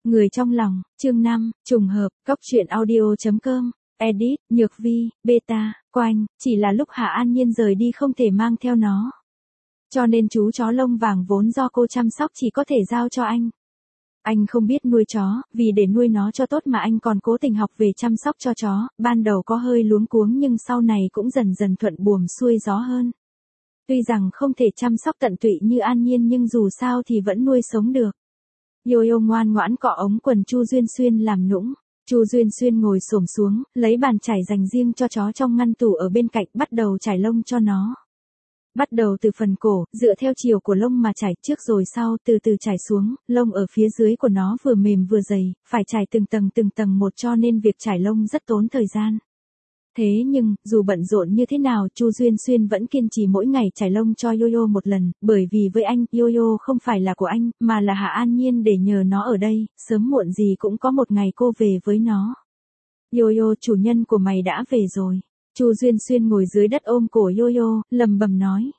Người trong lòng, chương 5, trùng hợp, Cóc truyện audio.com, edit, Nhược Vi, beta, Quanh, chỉ là lúc Hạ An Nhiên rời đi không thể mang theo nó. Cho nên chú chó lông vàng vốn do cô chăm sóc chỉ có thể giao cho anh. Anh không biết nuôi chó, vì để nuôi nó cho tốt mà anh còn cố tình học về chăm sóc cho chó, ban đầu có hơi luống cuống nhưng sau này cũng dần dần thuận buồm xuôi gió hơn. Tuy rằng không thể chăm sóc tận tụy như An Nhiên nhưng dù sao thì vẫn nuôi sống được. Yo-yo ngoan ngoãn cọ ống quần Chu Duyên Xuyên làm nũng. Chu Duyên Xuyên ngồi xổm xuống, lấy bàn chải dành riêng cho chó trong ngăn tủ ở bên cạnh bắt đầu chải lông cho nó. Bắt đầu từ phần cổ, dựa theo chiều của lông mà chải trước rồi sau từ từ chải xuống, lông ở phía dưới của nó vừa mềm vừa dày, phải chải từng tầng một cho nên việc chải lông rất tốn thời gian. Thế nhưng, dù bận rộn như thế nào Chu Duyên Xuyên vẫn kiên trì mỗi ngày chải lông cho Yo-yo một lần, bởi vì với anh, Yo-yo không phải là của anh, mà là Hạ An Nhiên để nhờ nó ở đây, sớm muộn gì cũng có một ngày cô về với nó. Yo-yo, chủ nhân của mày đã về rồi. Chu Duyên Xuyên ngồi dưới đất ôm cổ Yo-yo, lầm bầm nói.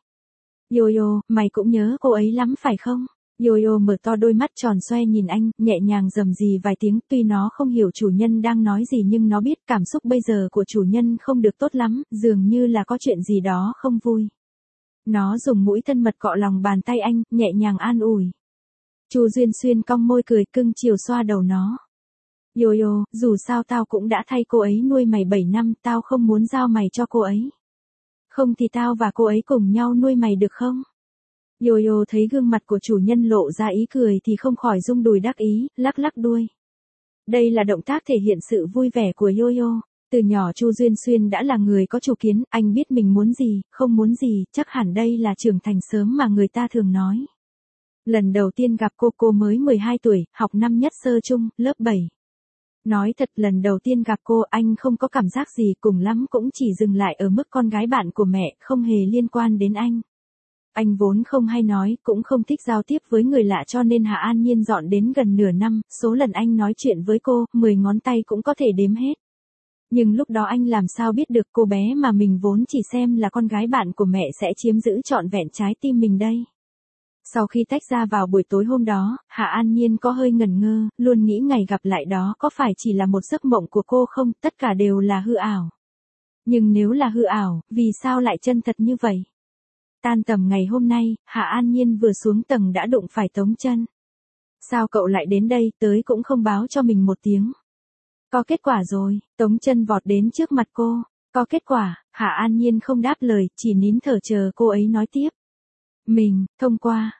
Yo-yo, mày cũng nhớ cô ấy lắm phải không? Yo-yo mở to đôi mắt tròn xoe nhìn anh, nhẹ nhàng rầm rì vài tiếng, tuy nó không hiểu chủ nhân đang nói gì nhưng nó biết cảm xúc bây giờ của chủ nhân không được tốt lắm, dường như là có chuyện gì đó không vui. Nó dùng mũi thân mật cọ lòng bàn tay anh, nhẹ nhàng an ủi. Chu Duyên Xuyên cong môi cười cưng chiều xoa đầu nó. Yo-yo, dù sao tao cũng đã thay cô ấy nuôi mày 7 năm, tao không muốn giao mày cho cô ấy. Không thì tao và cô ấy cùng nhau nuôi mày được không? Yo-yo thấy gương mặt của chủ nhân lộ ra ý cười thì không khỏi rung đùi đắc ý, lắc lắc đuôi. Đây là động tác thể hiện sự vui vẻ của Yo-yo. Từ nhỏ Chu Duyên Xuyên đã là người có chủ kiến, anh biết mình muốn gì, không muốn gì, chắc hẳn đây là trưởng thành sớm mà người ta thường nói. Lần đầu tiên gặp cô mới 12 tuổi, học năm nhất sơ trung, lớp 7. Nói thật lần đầu tiên gặp cô anh không có cảm giác gì, cùng lắm cũng chỉ dừng lại ở mức con gái bạn của mẹ, không hề liên quan đến anh. Anh vốn không hay nói, cũng không thích giao tiếp với người lạ cho nên Hạ An Nhiên dọn đến gần nửa năm, số lần anh nói chuyện với cô, 10 ngón tay cũng có thể đếm hết. Nhưng lúc đó anh làm sao biết được cô bé mà mình vốn chỉ xem là con gái bạn của mẹ sẽ chiếm giữ trọn vẹn trái tim mình đây. Sau khi tách ra vào buổi tối hôm đó, Hạ An Nhiên có hơi ngẩn ngơ, luôn nghĩ ngày gặp lại đó có phải chỉ là một giấc mộng của cô không, tất cả đều là hư ảo. Nhưng nếu là hư ảo, vì sao lại chân thật như vậy? Tan tầm ngày hôm nay, Hạ An Nhiên vừa xuống tầng đã đụng phải Tống Chân. Sao cậu lại đến đây, tới cũng không báo cho mình một tiếng. Có kết quả rồi, Tống Chân vọt đến trước mặt cô. Có kết quả, Hạ An Nhiên không đáp lời, chỉ nín thở chờ cô ấy nói tiếp. Mình, thông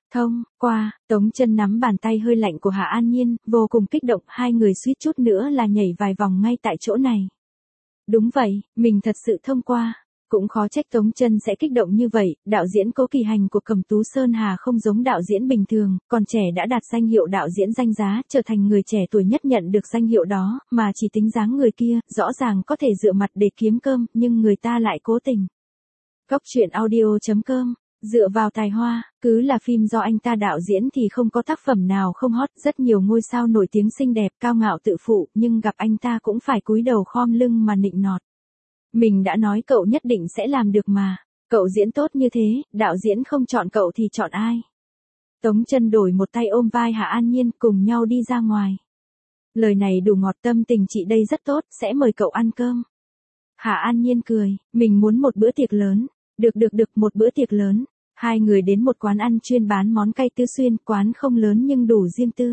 qua, Tống Chân nắm bàn tay hơi lạnh của Hạ An Nhiên, vô cùng kích động, hai người suýt chút nữa là nhảy vài vòng ngay tại chỗ này. Đúng vậy, mình thật sự thông qua. Cũng khó trách Tống Chân sẽ kích động như vậy, đạo diễn Cố Kỳ Hành của Cẩm Tú Sơn Hà không giống đạo diễn bình thường, còn trẻ đã đạt danh hiệu đạo diễn danh giá, trở thành người trẻ tuổi nhất nhận được danh hiệu đó, mà chỉ tính dáng người kia, rõ ràng có thể dựa mặt để kiếm cơm, nhưng người ta lại cố tình. Cóc truyện audio.com, dựa vào tài hoa, cứ là phim do anh ta đạo diễn thì không có tác phẩm nào không hot, rất nhiều ngôi sao nổi tiếng xinh đẹp, cao ngạo tự phụ, nhưng gặp anh ta cũng phải cúi đầu khom lưng mà nịnh nọt. Mình đã nói cậu nhất định sẽ làm được mà. Cậu diễn tốt như thế, đạo diễn không chọn cậu thì chọn ai? Tống Chân đổi một tay ôm vai Hạ An Nhiên cùng nhau đi ra ngoài. Lời này đủ ngọt, tâm tình chị đây rất tốt, sẽ mời cậu ăn cơm. Hạ An Nhiên cười, mình muốn một bữa tiệc lớn. Được, một bữa tiệc lớn. Hai người đến một quán ăn chuyên bán món cay Tứ Xuyên, quán không lớn nhưng đủ riêng tư.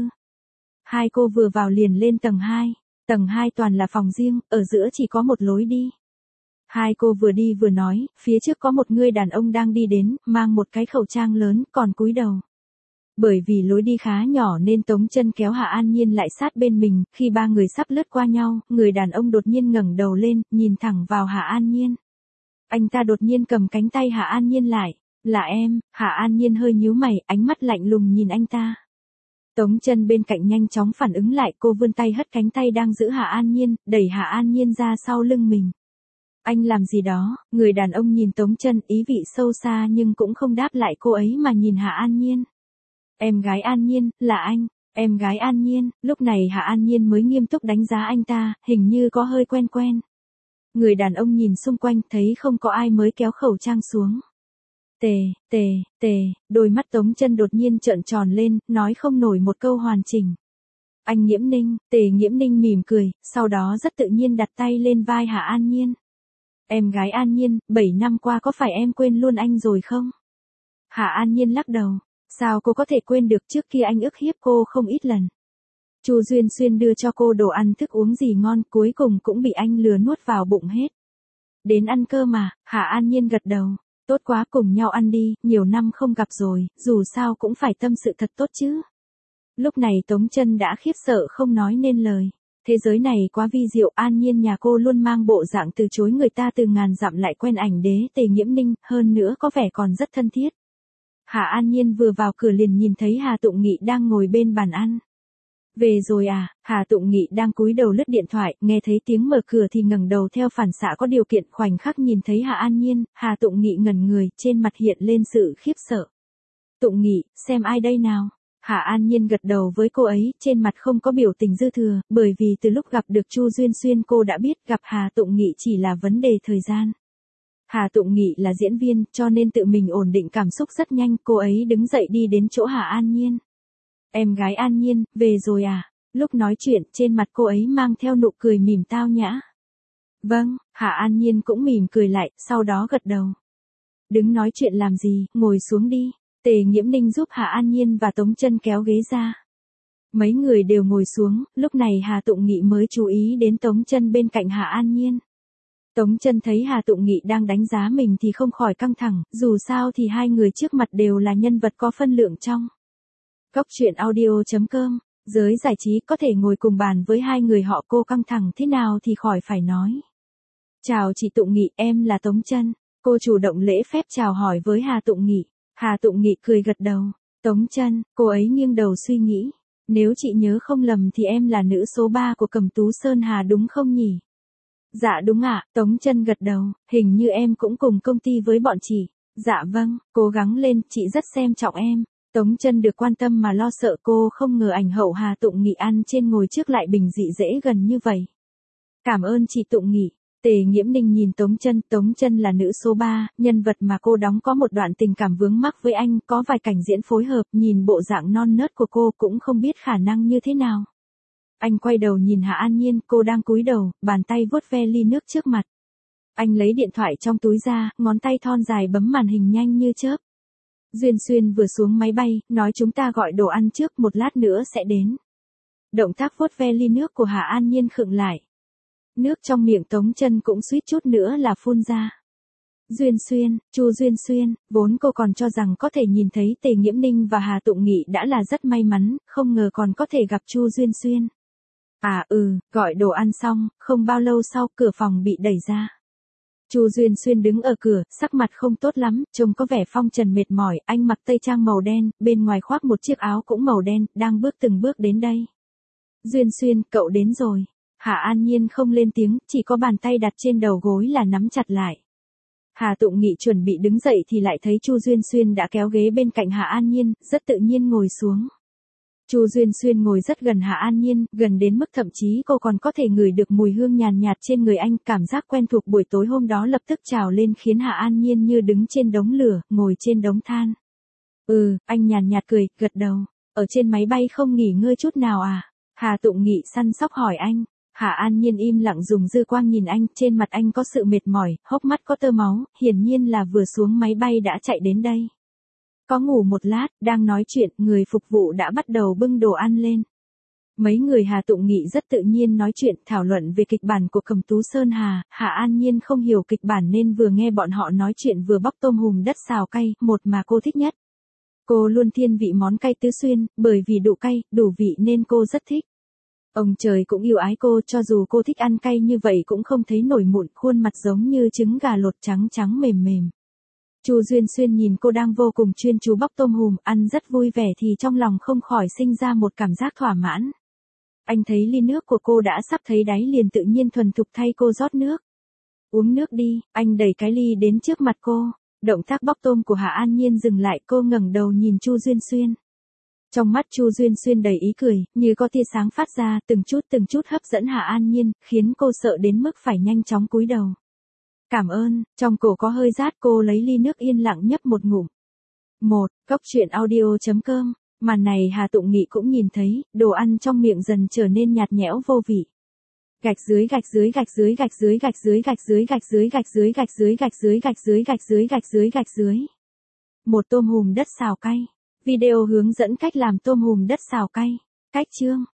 Hai cô vừa vào liền lên tầng 2. Tầng 2 toàn là phòng riêng, ở giữa chỉ có một lối đi. Hai cô vừa đi vừa nói, phía trước có một người đàn ông đang đi đến, mang một cái khẩu trang lớn, còn cúi đầu. Bởi vì lối đi khá nhỏ nên Tống Chân kéo Hạ An Nhiên lại sát bên mình, khi ba người sắp lướt qua nhau, người đàn ông đột nhiên ngẩng đầu lên, nhìn thẳng vào Hạ An Nhiên. Anh ta đột nhiên cầm cánh tay Hạ An Nhiên lại, là em, Hạ An Nhiên hơi nhíu mày, ánh mắt lạnh lùng nhìn anh ta. Tống Chân bên cạnh nhanh chóng phản ứng lại, cô vươn tay hất cánh tay đang giữ Hạ An Nhiên, đẩy Hạ An Nhiên ra sau lưng mình. Anh làm gì đó? Người đàn ông nhìn Tống Chân ý vị sâu xa nhưng cũng không đáp lại cô ấy mà nhìn Hạ An Nhiên. Em gái An Nhiên, là anh, em gái An Nhiên, lúc này Hạ An Nhiên mới nghiêm túc đánh giá anh ta, hình như có hơi quen. Người đàn ông nhìn xung quanh thấy không có ai mới kéo khẩu trang xuống. Đôi mắt Tống Chân đột nhiên trợn tròn lên, nói không nổi một câu hoàn chỉnh. Anh Nghiễm Ninh, Tề Nghiễm Ninh mỉm cười, sau đó rất tự nhiên đặt tay lên vai Hạ An Nhiên. Em gái An Nhiên, 7 năm qua có phải em quên luôn anh rồi không? Hạ An Nhiên lắc đầu. Sao cô có thể quên được, trước kia anh ức hiếp cô không ít lần. Chu Duyên Xuyên đưa cho cô đồ ăn thức uống gì ngon, cuối cùng cũng bị anh lừa nuốt vào bụng hết. Đến ăn cơ mà, Hạ An Nhiên gật đầu. Tốt quá, cùng nhau ăn đi, nhiều năm không gặp rồi, dù sao cũng phải tâm sự thật tốt chứ. Lúc này Tống Chân đã khiếp sợ không nói nên lời. Thế giới này quá vi diệu, An Nhiên nhà cô luôn mang bộ dạng từ chối người ta từ ngàn dặm lại quen ảnh đế Tề Nghiễm Ninh, hơn nữa có vẻ còn rất thân thiết. Hạ An Nhiên vừa vào cửa liền nhìn thấy Hà Tụng Nghị đang ngồi bên bàn ăn. Về rồi à? Hà Tụng Nghị đang cúi đầu lướt điện thoại, nghe thấy tiếng mở cửa thì ngẩng đầu theo phản xạ có điều kiện, khoảnh khắc nhìn thấy Hạ An Nhiên, Hà Tụng Nghị ngẩn người, trên mặt hiện lên sự khiếp sợ. Tụng Nghị, xem ai đây nào? Hạ An Nhiên gật đầu với cô ấy, trên mặt không có biểu tình dư thừa, bởi vì từ lúc gặp được Chu Duyên Xuyên cô đã biết gặp Hà Tụng Nghị chỉ là vấn đề thời gian. Hà Tụng Nghị là diễn viên, cho nên tự mình ổn định cảm xúc rất nhanh, cô ấy đứng dậy đi đến chỗ Hạ An Nhiên. Em gái An Nhiên, về rồi à? Lúc nói chuyện, trên mặt cô ấy mang theo nụ cười mỉm tao nhã. Vâng, Hạ An Nhiên cũng mỉm cười lại, sau đó gật đầu. Đứng nói chuyện làm gì, ngồi xuống đi. Tề Nghiễm Ninh giúp Hạ An Nhiên và Tống Chân kéo ghế ra. Mấy người đều ngồi xuống, lúc này Hà Tụng Nghị mới chú ý đến Tống Chân bên cạnh Hạ An Nhiên. Tống Chân thấy Hà Tụng Nghị đang đánh giá mình thì không khỏi căng thẳng, dù sao thì hai người trước mặt đều là nhân vật có phân lượng trong. Cóc truyện audio.com, giới giải trí có thể ngồi cùng bàn với hai người họ, cô căng thẳng thế nào thì khỏi phải nói. Chào chị Tụng Nghị, em là Tống Chân. Cô chủ động lễ phép chào hỏi với Hà Tụng Nghị. Hà Tụng Nghị cười gật đầu. Tống Chân, cô ấy nghiêng đầu suy nghĩ. Nếu chị nhớ không lầm thì em là nữ số 3 của Cẩm Tú Sơn Hà đúng không nhỉ? Dạ đúng ạ, Tống Chân gật đầu, hình như em cũng cùng công ty với bọn chị. Dạ vâng, cố gắng lên, chị rất xem trọng em. Tống Chân được quan tâm mà lo sợ, cô không ngờ ảnh hậu Hà Tụng Nghị ăn trên ngồi trước lại bình dị dễ gần như vậy. Cảm ơn chị Tụng Nghị. Tề Nghiễm Ninh nhìn Tống Chân là nữ số 3, nhân vật mà cô đóng có một đoạn tình cảm vướng mắc với anh, có vài cảnh diễn phối hợp, nhìn bộ dạng non nớt của cô cũng không biết khả năng như thế nào. Anh quay đầu nhìn Hạ An Nhiên, cô đang cúi đầu, bàn tay vuốt ve ly nước trước mặt. Anh lấy điện thoại trong túi ra, ngón tay thon dài bấm màn hình nhanh như chớp. Duyên Xuyên vừa xuống máy bay, nói chúng ta gọi đồ ăn trước, một lát nữa sẽ đến. Động tác vuốt ve ly nước của Hạ An Nhiên khựng lại. Nước trong miệng Tống Chân cũng suýt chút nữa là phun ra. Duyên Xuyên, Chu Duyên Xuyên, vốn cô còn cho rằng có thể nhìn thấy Tề Nghiễm Ninh và Hà Tụng Nghị đã là rất may mắn, không ngờ còn có thể gặp Chu Duyên Xuyên. Gọi đồ ăn xong, không bao lâu sau cửa phòng bị đẩy ra. Chu Duyên Xuyên đứng ở cửa, sắc mặt không tốt lắm, trông có vẻ phong trần mệt mỏi, anh mặc tây trang màu đen, bên ngoài khoác một chiếc áo cũng màu đen, đang bước từng bước đến đây. Duyên Xuyên, cậu đến rồi. Hạ An Nhiên không lên tiếng, chỉ có bàn tay đặt trên đầu gối là nắm chặt lại. Hà Tụng Nghị chuẩn bị đứng dậy thì lại thấy Chu Duyên Xuyên đã kéo ghế bên cạnh Hạ An Nhiên, rất tự nhiên ngồi xuống. Chu Duyên Xuyên ngồi rất gần Hạ An Nhiên, gần đến mức thậm chí cô còn có thể ngửi được mùi hương nhàn nhạt trên người anh, cảm giác quen thuộc buổi tối hôm đó lập tức trào lên khiến Hạ An Nhiên như đứng trên đống lửa, ngồi trên đống than. Anh nhàn nhạt cười, gật đầu. Ở trên máy bay không nghỉ ngơi chút nào à? Hà Tụng Nghị săn sóc hỏi anh. Hạ An Nhiên im lặng dùng dư quang nhìn anh, trên mặt anh có sự mệt mỏi, hốc mắt có tơ máu, hiển nhiên là vừa xuống máy bay đã chạy đến đây. Có ngủ một lát, đang nói chuyện, người phục vụ đã bắt đầu bưng đồ ăn lên. Mấy người Hà Tụng Nghị rất tự nhiên nói chuyện, thảo luận về kịch bản của Cẩm Tú Sơn Hà, Hạ An Nhiên không hiểu kịch bản nên vừa nghe bọn họ nói chuyện vừa bóc tôm hùm đất xào cay, một mà cô thích nhất. Cô luôn thiên vị món cay Tứ Xuyên, bởi vì đủ cay, đủ vị nên cô rất thích. Ông trời cũng yêu ái cô, cho dù cô thích ăn cay như vậy cũng không thấy nổi mụn, khuôn mặt giống như trứng gà lột trắng trắng mềm mềm. Chu Duyên Xuyên nhìn cô đang vô cùng chuyên chú bóc tôm hùm, ăn rất vui vẻ thì trong lòng không khỏi sinh ra một cảm giác thỏa mãn. Anh thấy ly nước của cô đã sắp thấy đáy liền tự nhiên thuần thục thay cô rót nước. Uống nước đi, anh đẩy cái ly đến trước mặt cô. Động tác bóc tôm của Hạ An Nhiên dừng lại, cô ngẩng đầu nhìn Chu Duyên Xuyên. Trong mắt Chu Duyên Xuyên đầy ý cười, như có tia sáng phát ra, từng chút hấp dẫn Hạ An Nhiên, khiến cô sợ đến mức phải nhanh chóng cúi đầu. Cảm ơn, trong cổ có hơi rát, cô lấy ly nước yên lặng nhấp một ngụm. Cóc truyện audio.com Màn này Hà Tụng Nghị cũng nhìn thấy, đồ ăn trong miệng dần trở nên nhạt nhẽo vô vị. Gạch dưới gạch dưới gạch dưới gạch dưới gạch dưới gạch dưới gạch dưới gạch dưới gạch dưới gạch dưới gạch dưới gạch dưới gạch dưới gạch dưới. Một tôm hùm đất xào cay. Video hướng dẫn cách làm tôm hùm đất xào cay. Cách chương